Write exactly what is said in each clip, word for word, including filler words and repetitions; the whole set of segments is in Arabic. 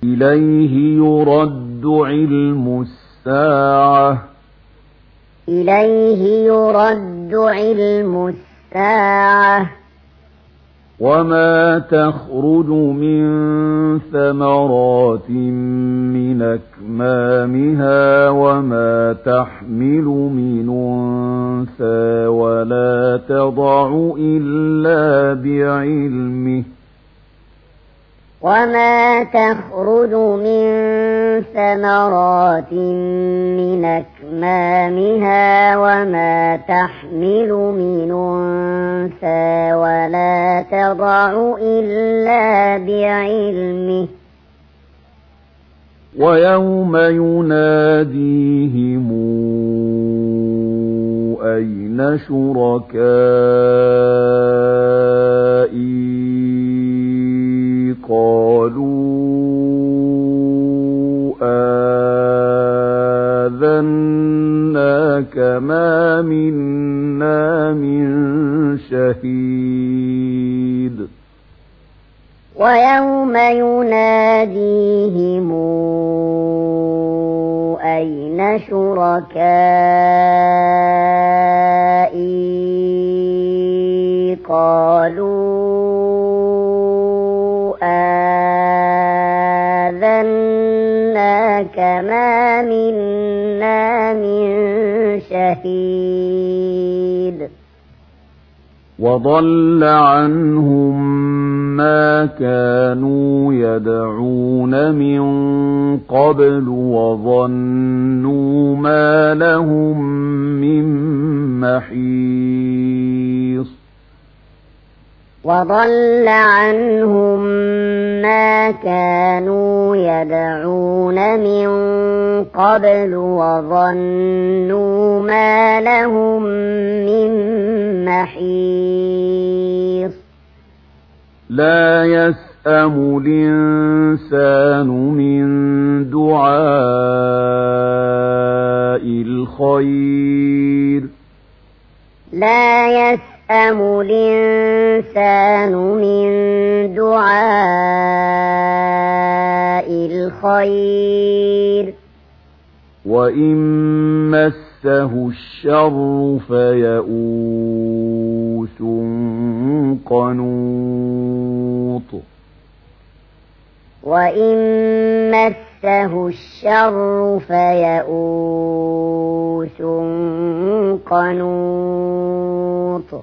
إليه يرد علم الساعة إليه يرد علم الساعة وما تخرج من ثمرات من أكمامها وما تحمل من أنثى ولا تضع إلا بعلمه وما تخرج من ثمرات من أكمامها وما تحمل من أنثى ولا تضع إلا بعلمه ويوم يناديهم أين شركائي قالوا آذناك ما منا من شهيد ويوم يناديهم أين شركائي قالوا آذناك ما منا من شهيد وضل عنهم ما كانوا يدعون من قبل وظنوا ما لهم من محيص وضل عنهم ما كانوا يدعون من قبل وظنوا ما لهم من محيص لا يسأم الإنسان من دعاء الخير لا يسأم الإنسان من دعاء الخير وإن مسه الشر فيئوس قنوط وإن مسه الشر فيئوس قنوط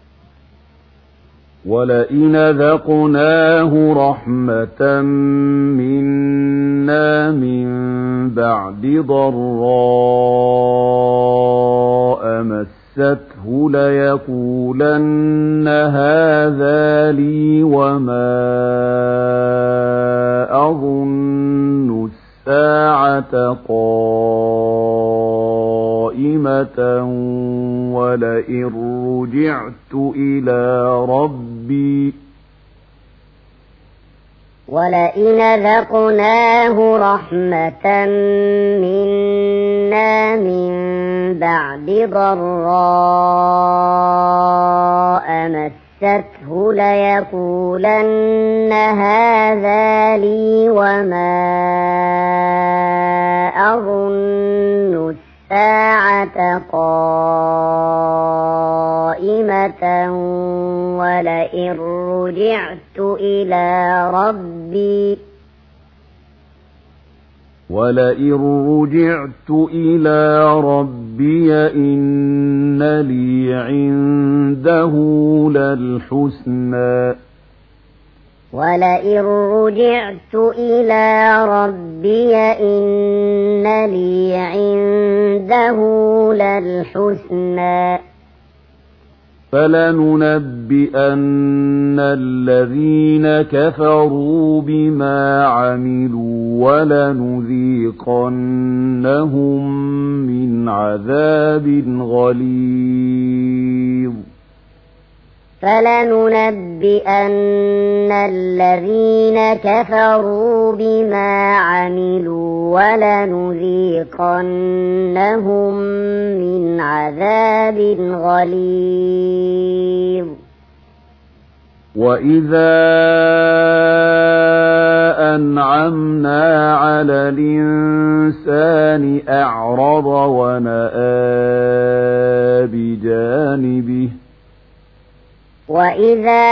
ولئن ذقناه رحمة منا من بعد ضراء مسته ليقولن هذا لي وما أظن الساعة قائمة ولئن رجعت إلى ربي ولئن ذقناه رحمة منا من بعد ضراء مسته ليقولن هذا لي وما أظن الساعة قائمة ولئن رجعت إلى ربي ولئن رجعت إلى ربي إن لي عنده للحسنى ولئن رجعت إلى ربي إن لي عنده للحسنى فلننبئن الذين كفروا بما عملوا ولنذيقنهم من عذاب غليظ فلننبئن الذين كفروا بما عملوا ولنذيقنهم من عذاب غليظ وإذا أنعمنا على الإنسان أعرض ونأى بجانبه وإذا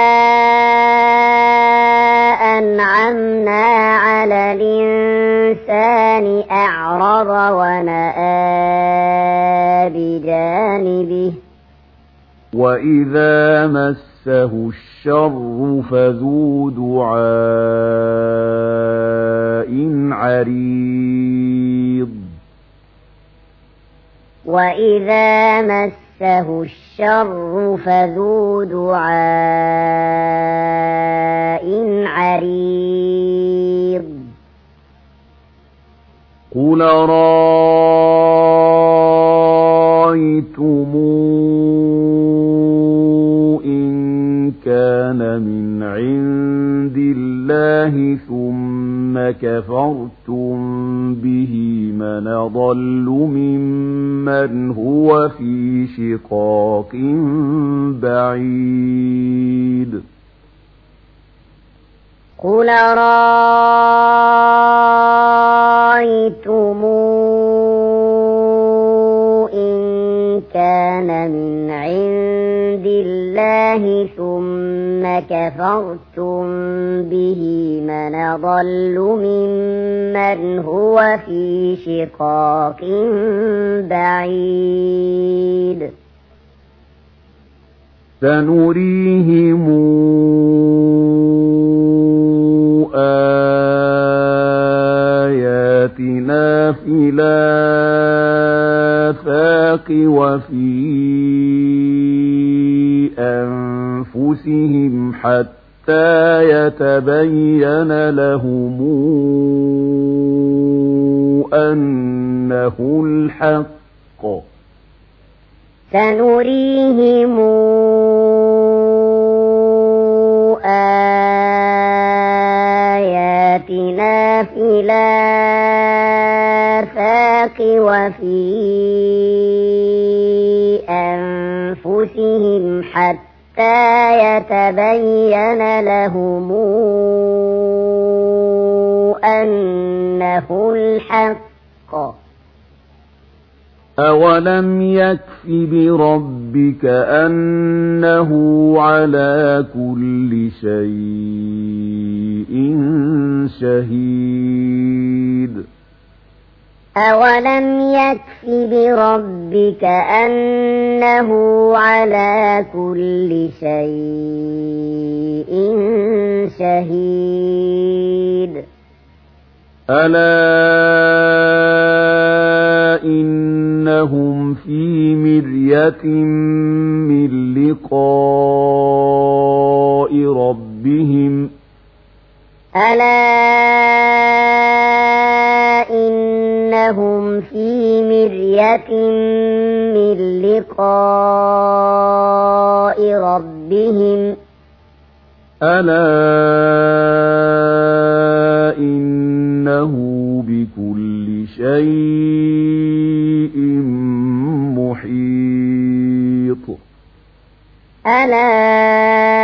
أنعمنا على الإنسان أعرض ونأى بجانبه وإذا مسه الشر فذو دعاء عريض وإذا مسه الشر فذو دعاء عريض قل رأيتم إن كان من عند الله ثم كفرتم به من أضل ممن هو في شقاق بعيد قل رأيتم إن كان من عند الله ثم كفرتم به من أضل ممن هو في شقاق بعيد سنريهم آياتنا في الآفاق وفي أنفسهم حتى يتبين لهم أنه الحق سنريهم آياتنا في الآفاق وفي أنفسهم حتى يتبين لهم أنه الحق أولم يكف بربك أنه على كل شيء شهيد أولم يكف بربك أنه على كل شيء شهيد ألا إنهم في مرية من لقاء ربهم ألا إنهم في مرية من لقاء ربهم ألا إنه بكل شيء محيط ألا